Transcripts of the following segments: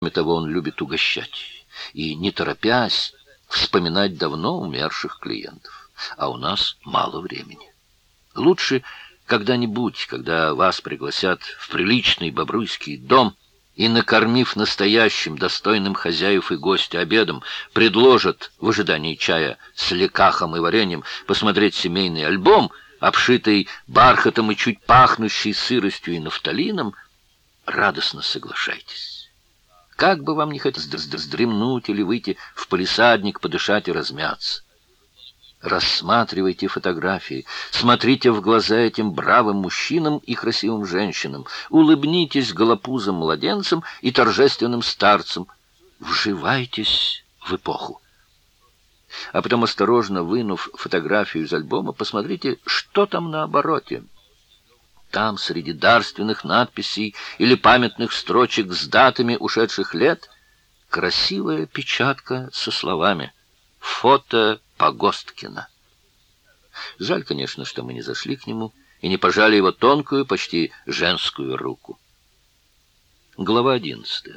Кроме того, он любит угощать и, не торопясь, вспоминать давно умерших клиентов. А у нас мало времени. Лучше когда-нибудь, когда вас пригласят в приличный бобруйский дом и, накормив настоящим, достойным хозяев и гостя обедом, предложат в ожидании чая с лекахом и вареньем посмотреть семейный альбом, обшитый бархатом и чуть пахнущий сыростью и нафталином, радостно соглашайтесь. Как бы вам ни хотелось вздремнуть или выйти в палисадник, подышать и размяться. Рассматривайте фотографии, смотрите в глаза этим бравым мужчинам и красивым женщинам, улыбнитесь голопузым младенцам и торжественным старцам, вживайтесь в эпоху. А потом, осторожно вынув фотографию из альбома, посмотрите, что там на обороте. Там, среди дарственных надписей или памятных строчек с датами ушедших лет, красивая печатка со словами «Фото Погосткина». Жаль, конечно, что мы не зашли к нему и не пожали его тонкую, почти женскую руку. Глава 11.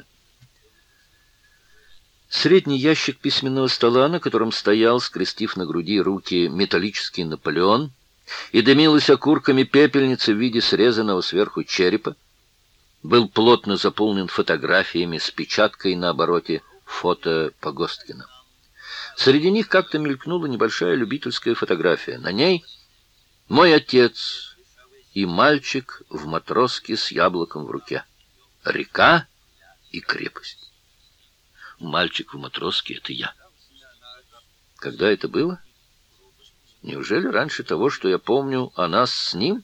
Средний ящик письменного стола, на котором стоял, скрестив на груди руки, металлический Наполеон, и дымилась окурками пепельница в виде срезанного сверху черепа, был плотно заполнен фотографиями с печаткой на обороте «Фото Погосткина». Среди них как-то мелькнула небольшая любительская фотография. На ней мой отец и мальчик в матроске с яблоком в руке. Река и крепость. Мальчик в матроске — это я. Когда это было? Неужели раньше того, что я помню о нас с ним?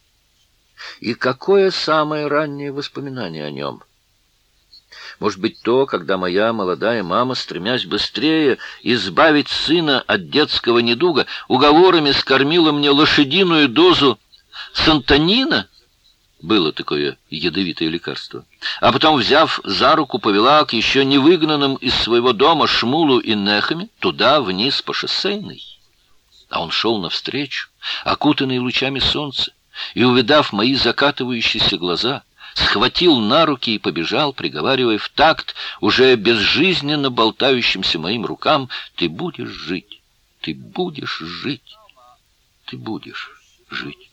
И какое самое раннее воспоминание о нем? Может быть, то, когда моя молодая мама, стремясь быстрее избавить сына от детского недуга, уговорами скормила мне лошадиную дозу сантонина? Было такое ядовитое лекарство. А потом, взяв за руку, повела к еще не выгнанным из своего дома Шмулу и Нехаме туда, вниз по шоссейной. А он шел навстречу, окутанный лучами солнца, и, увидав мои закатывающиеся глаза, схватил на руки и побежал, приговаривая в такт уже безжизненно болтающимся моим рукам: «Ты будешь жить, ты будешь жить, ты будешь жить».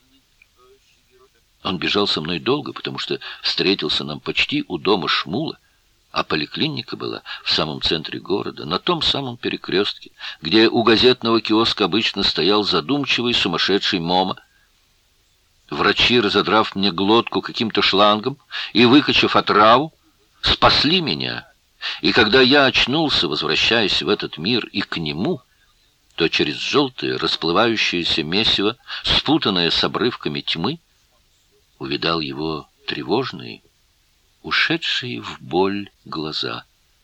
Он бежал со мной долго, потому что встретился нам почти у дома Шмула, а поликлиника была в самом центре города, на том самом перекрестке, где у газетного киоска обычно стоял задумчивый сумасшедший Мома. Врачи, разодрав мне глотку каким-то шлангом и выкачав отраву, спасли меня. И когда я очнулся, возвращаясь в этот мир и к нему, то через желтое расплывающееся месиво, спутанное с обрывками тьмы, увидал его тревожные, ушедшие в боль глаза.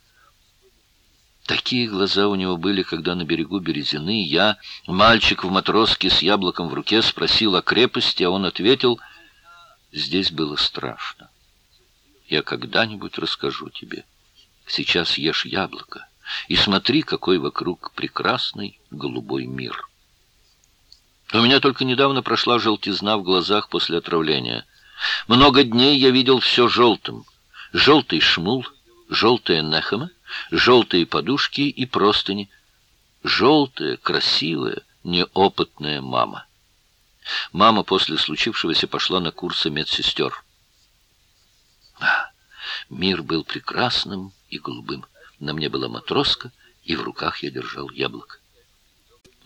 Такие глаза у него были, когда на берегу Березины я, мальчик в матроске с яблоком в руке, спросил о крепости, а он ответил: «Здесь было страшно. Я когда-нибудь расскажу тебе. Сейчас ешь яблоко и смотри, какой вокруг прекрасный голубой мир». У меня только недавно прошла желтизна в глазах после отравления. Много дней я видел все желтым. Желтый Шмул, желтая Нехама, желтые подушки и простыни, желтая, красивая, неопытная мама. Мама после случившегося пошла на курсы медсестер. Мир был прекрасным и голубым. На мне была матроска, и в руках я держал яблоко.